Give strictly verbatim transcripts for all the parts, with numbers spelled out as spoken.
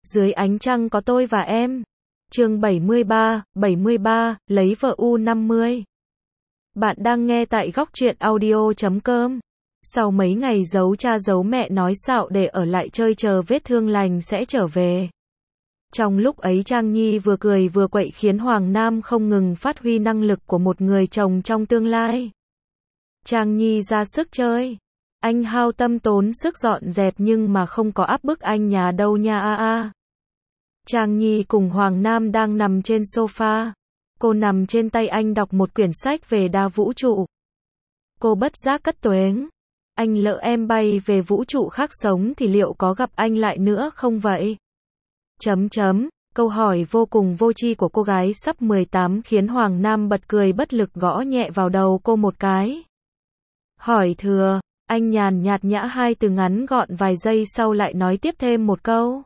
Dưới ánh trăng có tôi và em. Chương bảy mươi ba, bảy mươi ba, lấy vợ u năm mươi. Bạn đang nghe tại góc truyện audio chấm com. Sau mấy ngày giấu cha giấu mẹ nói xạo để ở lại chơi chờ vết thương lành sẽ trở về. Trong lúc ấy Trang Nhi vừa cười vừa quậy khiến Hoàng Nam không ngừng phát huy năng lực của một người chồng trong tương lai. Trang Nhi ra sức chơi. Anh hao tâm tốn sức dọn dẹp nhưng mà không có áp bức anh nhà đâu nha a a. Trang Nhi cùng Hoàng Nam đang nằm trên sofa. Cô nằm trên tay anh đọc một quyển sách về đa vũ trụ. Cô bất giác cất toáng. Anh lỡ em bay về vũ trụ khác sống thì liệu có gặp anh lại nữa không vậy? Chấm chấm, câu hỏi vô cùng vô tri của cô gái sắp mười tám khiến Hoàng Nam bật cười bất lực gõ nhẹ vào đầu cô một cái. Hỏi thừa, anh nhàn nhạt nhã hai từ ngắn gọn vài giây sau lại nói tiếp thêm một câu.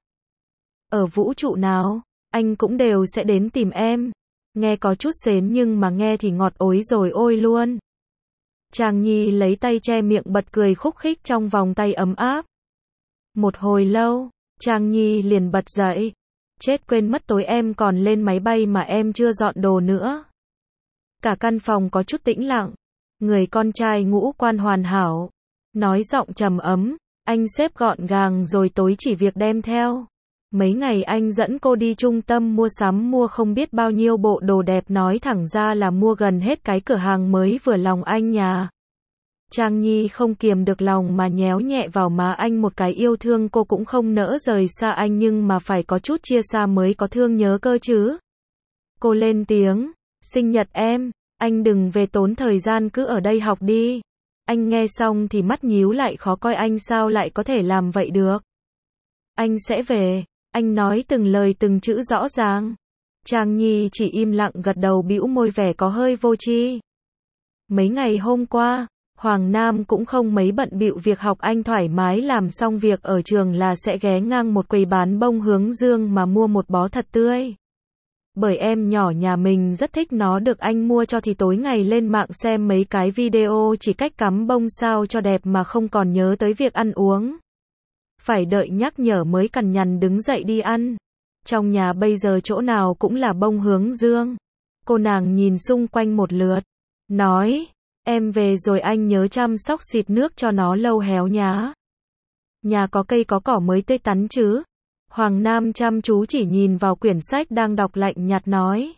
Ở vũ trụ nào, anh cũng đều sẽ đến tìm em. Nghe có chút sến nhưng mà nghe thì ngọt ối rồi ôi luôn. Trang Nhi lấy tay che miệng bật cười khúc khích trong vòng tay ấm áp. Một hồi lâu, Trang Nhi liền bật dậy. Chết quên mất tối em còn lên máy bay mà em chưa dọn đồ nữa. Cả căn phòng có chút tĩnh lặng. Người con trai ngũ quan hoàn hảo. Nói giọng trầm ấm, anh xếp gọn gàng rồi tối chỉ việc đem theo. Mấy ngày anh dẫn cô đi trung tâm mua sắm mua không biết bao nhiêu bộ đồ đẹp nói thẳng ra là mua gần hết cái cửa hàng mới vừa lòng anh nhà. Trang Nhi không kiềm được lòng mà nhéo nhẹ vào má anh một cái yêu thương cô cũng không nỡ rời xa anh nhưng mà phải có chút chia xa mới có thương nhớ cơ chứ. Cô lên tiếng, sinh nhật em, anh đừng về tốn thời gian cứ ở đây học đi. Anh nghe xong thì mắt nhíu lại khó coi anh sao lại có thể làm vậy được. Anh sẽ về, anh nói từng lời từng chữ rõ ràng. Trang Nhi chỉ im lặng gật đầu bĩu môi vẻ có hơi vô tri. Mấy ngày hôm qua, Hoàng Nam cũng không mấy bận bịu việc học anh thoải mái làm xong việc ở trường là sẽ ghé ngang một quầy bán bông hướng dương mà mua một bó thật tươi. Bởi em nhỏ nhà mình rất thích nó được anh mua cho thì tối ngày lên mạng xem mấy cái video chỉ cách cắm bông sao cho đẹp mà không còn nhớ tới việc ăn uống. Phải đợi nhắc nhở mới cằn nhằn đứng dậy đi ăn. Trong nhà bây giờ chỗ nào cũng là bông hướng dương. Cô nàng nhìn xung quanh một lượt. Nói, em về rồi anh nhớ chăm sóc xịt nước cho nó lâu héo nhá. Nhà có cây có cỏ mới tươi tắn chứ. Hoàng Nam chăm chú chỉ nhìn vào quyển sách đang đọc lạnh nhạt nói.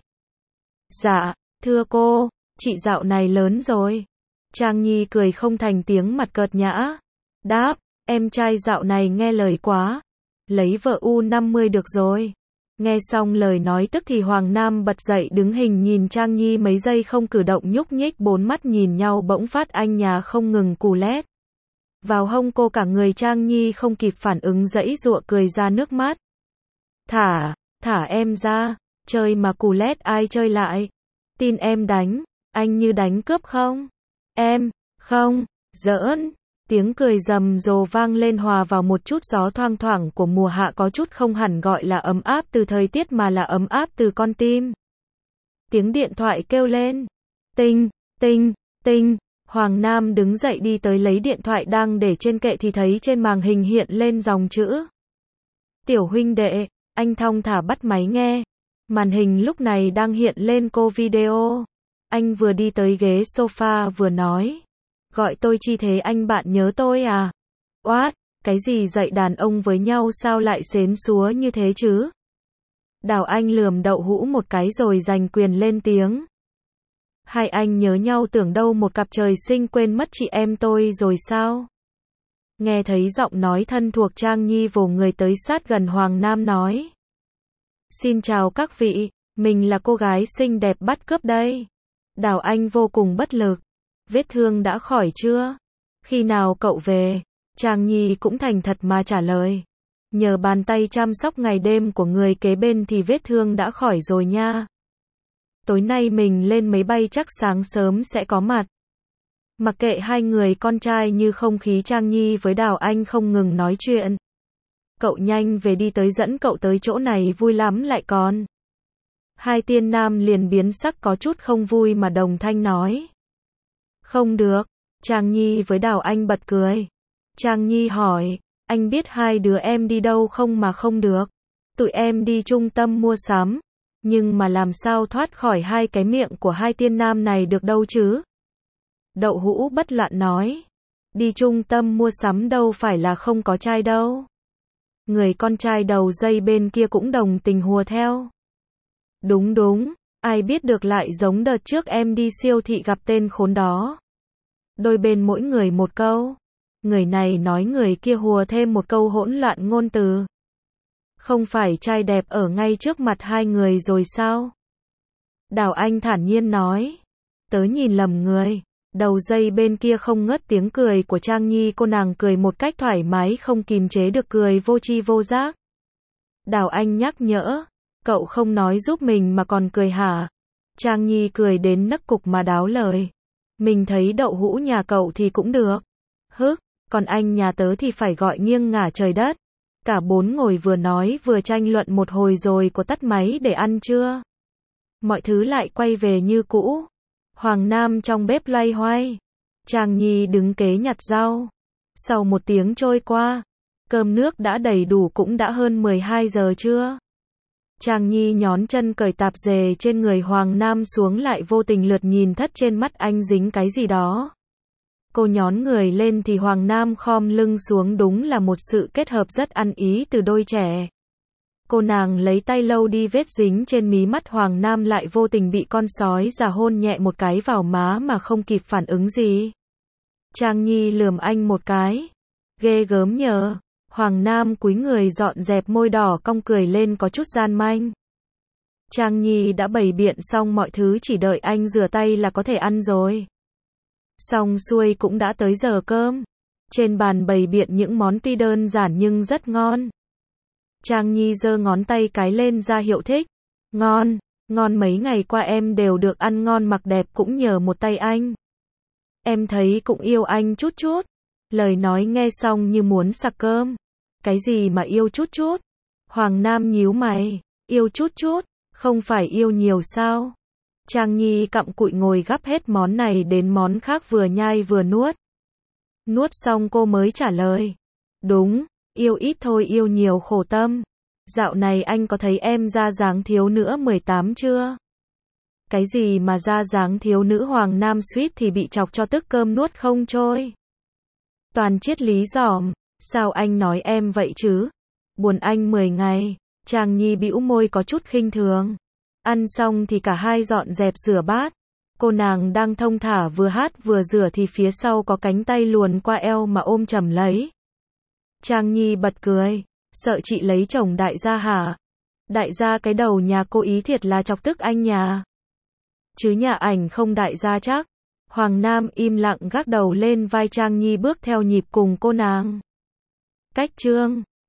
Dạ, thưa cô, chị dạo này lớn rồi. Trang Nhi cười không thành tiếng mặt cợt nhã. Đáp, em trai dạo này nghe lời quá. Lấy vợ u năm mươi được rồi. Nghe xong lời nói tức thì Hoàng Nam bật dậy đứng hình nhìn Trang Nhi mấy giây không cử động nhúc nhích bốn mắt nhìn nhau bỗng phát anh nhà không ngừng cù lét. Vào hông cô cả người Trang Nhi không kịp phản ứng giãy giụa cười ra nước mắt. Thả, thả em ra, chơi mà cù lét ai chơi lại. Tin em đánh, anh như đánh cướp không? Em, không, giỡn. Tiếng cười rầm rồ vang lên hòa vào một chút gió thoang thoảng của mùa hạ có chút không hẳn gọi là ấm áp từ thời tiết mà là ấm áp từ con tim. Tiếng điện thoại kêu lên. Tinh, tinh, tinh. Hoàng Nam đứng dậy đi tới lấy điện thoại đang để trên kệ thì thấy trên màn hình hiện lên dòng chữ. Tiểu huynh đệ, anh thong thả bắt máy nghe. Màn hình lúc này đang hiện lên cô video. Anh vừa đi tới ghế sofa vừa nói. Gọi tôi chi thế anh bạn nhớ tôi à? Oát, cái gì dạy đàn ông với nhau sao lại xến xúa như thế chứ? Đào Anh lườm đậu hũ một cái rồi giành quyền lên tiếng. Hai anh nhớ nhau tưởng đâu một cặp trời sinh quên mất chị em tôi rồi sao? Nghe thấy giọng nói thân thuộc Trang Nhi vồ người tới sát gần Hoàng Nam nói. Xin chào các vị, mình là cô gái xinh đẹp bắt cướp đây. Đào Anh vô cùng bất lực. Vết thương đã khỏi chưa? Khi nào cậu về? Trang Nhi cũng thành thật mà trả lời. Nhờ bàn tay chăm sóc ngày đêm của người kế bên thì vết thương đã khỏi rồi nha. Tối nay mình lên máy bay chắc sáng sớm sẽ có mặt. Mặc kệ hai người con trai như không khí Trang Nhi với Đào Anh không ngừng nói chuyện. Cậu nhanh về đi tới dẫn cậu tới chỗ này vui lắm lại còn. Hai tiên nam liền biến sắc có chút không vui mà đồng thanh nói. Không được, Trang Nhi với Đào Anh bật cười. Trang Nhi hỏi, anh biết hai đứa em đi đâu không mà không được. Tụi em đi trung tâm mua sắm, nhưng mà làm sao thoát khỏi hai cái miệng của hai tiên nam này được đâu chứ? Đậu hũ bất loạn nói. Đi trung tâm mua sắm đâu phải là không có trai đâu. Người con trai đầu dây bên kia cũng đồng tình hùa theo. Đúng đúng, ai biết được lại giống đợt trước em đi siêu thị gặp tên khốn đó. Đôi bên mỗi người một câu. Người này nói người kia hùa thêm một câu hỗn loạn ngôn từ. Không phải trai đẹp ở ngay trước mặt hai người rồi sao? Đào Anh thản nhiên nói. Tớ nhìn lầm người. Đầu dây bên kia không ngớt tiếng cười của Trang Nhi, cô nàng cười một cách thoải mái không kìm chế được, cười vô tri vô giác. Đào Anh nhắc nhở. Cậu không nói giúp mình mà còn cười hả? Trang Nhi cười đến nấc cục mà đáo lời. Mình thấy đậu hũ nhà cậu thì cũng được. Hức, còn anh nhà tớ thì phải gọi nghiêng ngả trời đất. Cả bốn ngồi vừa nói vừa tranh luận một hồi rồi có tắt máy để ăn chưa? Mọi thứ lại quay về như cũ. Hoàng Nam trong bếp loay hoay. Trang Nhi đứng kế nhặt rau. Sau một tiếng trôi qua, cơm nước đã đầy đủ, cũng đã hơn mười hai giờ trưa. Trang Nhi nhón chân cởi tạp dề trên người Hoàng Nam xuống, lại vô tình lượt nhìn thất trên mắt anh dính cái gì đó. Cô nhón người lên thì Hoàng Nam khom lưng xuống, đúng là một sự kết hợp rất ăn ý từ đôi trẻ. Cô nàng lấy tay lau đi vết dính trên mí mắt Hoàng Nam, lại vô tình bị con sói già hôn nhẹ một cái vào má mà không kịp phản ứng gì. Trang Nhi lườm anh một cái. Ghê gớm nhờ. Hoàng Nam cúi người dọn dẹp môi đỏ cong cười lên có chút gian manh. Trang Nhi đã bày biện xong mọi thứ, chỉ đợi anh rửa tay là có thể ăn rồi. Xong xuôi cũng đã tới giờ cơm. Trên bàn bày biện những món tuy đơn giản nhưng rất ngon. Trang Nhi giơ ngón tay cái lên ra hiệu thích. Ngon, ngon, mấy ngày qua em đều được ăn ngon mặc đẹp cũng nhờ một tay anh. Em thấy cũng yêu anh chút chút. Lời nói nghe xong như muốn sặc cơm. Cái gì mà yêu chút chút? Hoàng Nam nhíu mày. Yêu chút chút, không phải yêu nhiều sao? Trang Nhi cặm cụi ngồi gắp hết món này đến món khác, vừa nhai vừa nuốt. Nuốt xong cô mới trả lời. Đúng, yêu ít thôi, yêu nhiều khổ tâm. Dạo này anh có thấy em ra dáng thiếu nữ mười tám chưa? Cái gì mà ra dáng thiếu nữ? Hoàng Nam suýt thì bị chọc cho tức cơm nuốt không trôi. Toàn triết lý giỏm. Sao anh nói em vậy chứ? Buồn anh mười ngày. Trang Nhi bĩu môi có chút khinh thường. Ăn xong thì cả hai dọn dẹp rửa bát. Cô nàng đang thong thả vừa hát vừa rửa thì phía sau có cánh tay luồn qua eo mà ôm chầm lấy. Trang Nhi bật cười. Sợ chị lấy chồng đại gia hả? Đại gia cái đầu nhà cô ý thiệt là chọc tức anh nhà. Chứ nhà ảnh không đại gia chắc. Hoàng Nam im lặng gác đầu lên vai Trang Nhi, bước theo nhịp cùng cô nàng. Cách chương